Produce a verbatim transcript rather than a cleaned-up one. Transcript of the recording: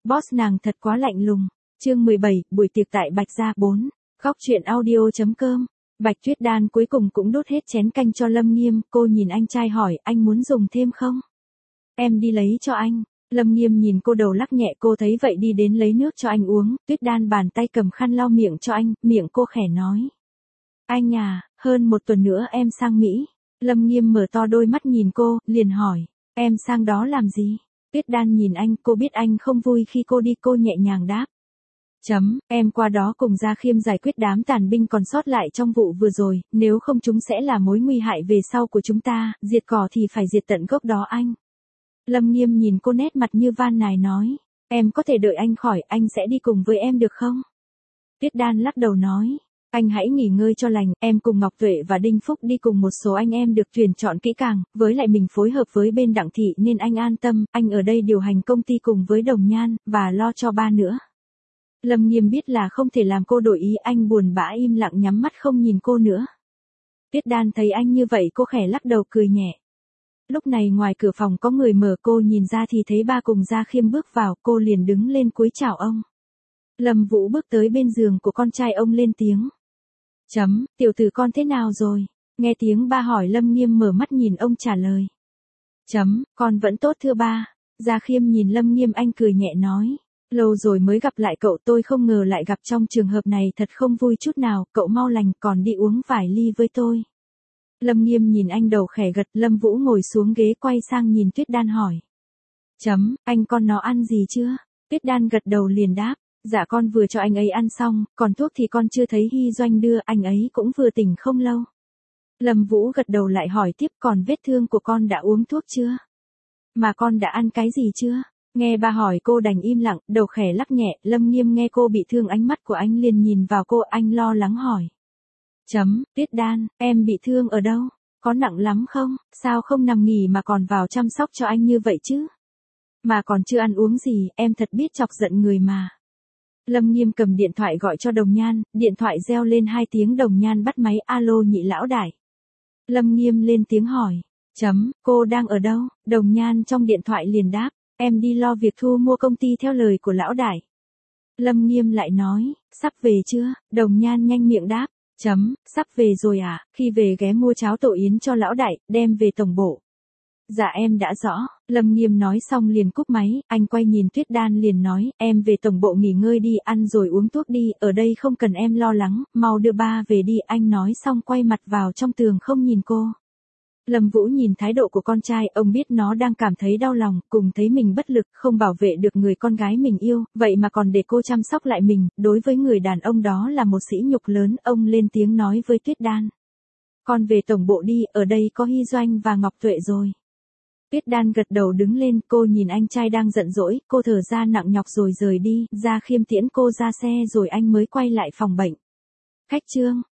Boss nàng thật quá lạnh lùng. Chương mười bảy, buổi tiệc tại Bạch Gia bốn. Khóc chuyện audio chấm com. Bạch Tuyết Đan cuối cùng cũng đốt hết chén canh cho Lâm Nghiêm, cô nhìn anh trai hỏi, anh muốn dùng thêm không? Em đi lấy cho anh. Lâm Nghiêm nhìn cô đầu lắc nhẹ, cô thấy vậy đi đến lấy nước cho anh uống. Tuyết Đan bàn tay cầm khăn lau miệng cho anh, miệng cô khẽ nói. Anh à, hơn một tuần nữa em sang Mỹ. Lâm Nghiêm mở to đôi mắt nhìn cô, liền hỏi, em sang đó làm gì? Tuyết Đan nhìn anh, cô biết anh không vui khi cô đi, cô nhẹ nhàng đáp. Chấm, em qua đó cùng Gia Khiêm giải quyết đám tàn binh còn sót lại trong vụ vừa rồi, nếu không chúng sẽ là mối nguy hại về sau của chúng ta, diệt cỏ thì phải diệt tận gốc đó anh. Lâm Nghiêm nhìn cô nét mặt như van nài nói, em có thể đợi anh khỏi, anh sẽ đi cùng với em được không? Tuyết Đan lắc đầu nói, anh hãy nghỉ ngơi cho lành, em cùng Ngọc Tuệ và Đinh Phúc đi cùng một số anh em được tuyển chọn kỹ càng, với lại mình phối hợp với bên Đặng Thị nên anh an tâm, anh ở đây điều hành công ty cùng với Đồng Nhan, và lo cho ba nữa. Lâm Nghiêm biết là không thể làm cô đổi ý, anh buồn bã im lặng nhắm mắt không nhìn cô nữa. Tuyết Đan thấy anh như vậy cô khẽ lắc đầu cười nhẹ. Lúc này ngoài cửa phòng có người mở, cô nhìn ra thì thấy ba cùng Gia Khiêm bước vào, cô liền đứng lên cúi chào ông. Lâm Vũ bước tới bên giường của con trai ông lên tiếng. Chấm, tiểu tử con thế nào rồi? Nghe tiếng ba hỏi Lâm Nghiêm mở mắt nhìn ông trả lời. Chấm, con vẫn tốt thưa ba. Gia Khiêm nhìn Lâm Nghiêm anh cười nhẹ nói. Lâu rồi mới gặp lại cậu, tôi không ngờ lại gặp trong trường hợp này, thật không vui chút nào, cậu mau lành còn đi uống vài ly với tôi. Lâm Nghiêm nhìn anh đầu khẽ gật. Lâm Vũ ngồi xuống ghế quay sang nhìn Tuyết Đan hỏi. Chấm, anh con nó ăn gì chưa? Tuyết Đan gật đầu liền đáp. Dạ con vừa cho anh ấy ăn xong, còn thuốc thì con chưa thấy Hy Doanh đưa, anh ấy cũng vừa tỉnh không lâu. Lâm Vũ gật đầu lại hỏi tiếp, còn vết thương của con đã uống thuốc chưa? Mà con đã ăn cái gì chưa? Nghe ba hỏi cô đành im lặng, đầu khẽ lắc nhẹ. Lâm Nghiêm nghe cô bị thương, ánh mắt của anh liền nhìn vào cô, anh lo lắng hỏi. Chấm, Tuyết Đan, em bị thương ở đâu? Có nặng lắm không? Sao không nằm nghỉ mà còn vào chăm sóc cho anh như vậy chứ? Mà còn chưa ăn uống gì, em thật biết chọc giận người mà. Lâm Nghiêm cầm điện thoại gọi cho Đồng Nhan, điện thoại reo lên hai tiếng. Đồng Nhan bắt máy, alo nhị lão đại. Lâm Nghiêm lên tiếng hỏi. Chấm, cô đang ở đâu? Đồng Nhan trong điện thoại liền đáp. Em đi lo việc thu mua công ty theo lời của lão đại. Lâm Nghiêm lại nói, sắp về chưa? Đồng Nhan nhanh miệng đáp. Chấm, sắp về rồi à, khi về ghé mua cháo tổ yến cho lão đại, đem về tổng bộ. Dạ em đã rõ. Lâm Nghiêm nói xong liền cúp máy, anh quay nhìn Tuyết Đan liền nói, em về tổng bộ nghỉ ngơi đi, ăn rồi uống thuốc đi, ở đây không cần em lo lắng, mau đưa ba về đi. Anh nói xong quay mặt vào trong tường không nhìn cô. Lâm Vũ nhìn thái độ của con trai, ông biết nó đang cảm thấy đau lòng, cùng thấy mình bất lực, không bảo vệ được người con gái mình yêu, vậy mà còn để cô chăm sóc lại mình, đối với người đàn ông đó là một sỉ nhục lớn. Ông lên tiếng nói với Tuyết Đan. Con về tổng bộ đi, ở đây có Hy Doanh và Ngọc Tuệ rồi. Tuyết Đan gật đầu đứng lên, cô nhìn anh trai đang giận dỗi, cô thở ra nặng nhọc rồi rời đi. Gia Khiêm tiễn cô ra xe rồi anh mới quay lại phòng bệnh. Khách trương.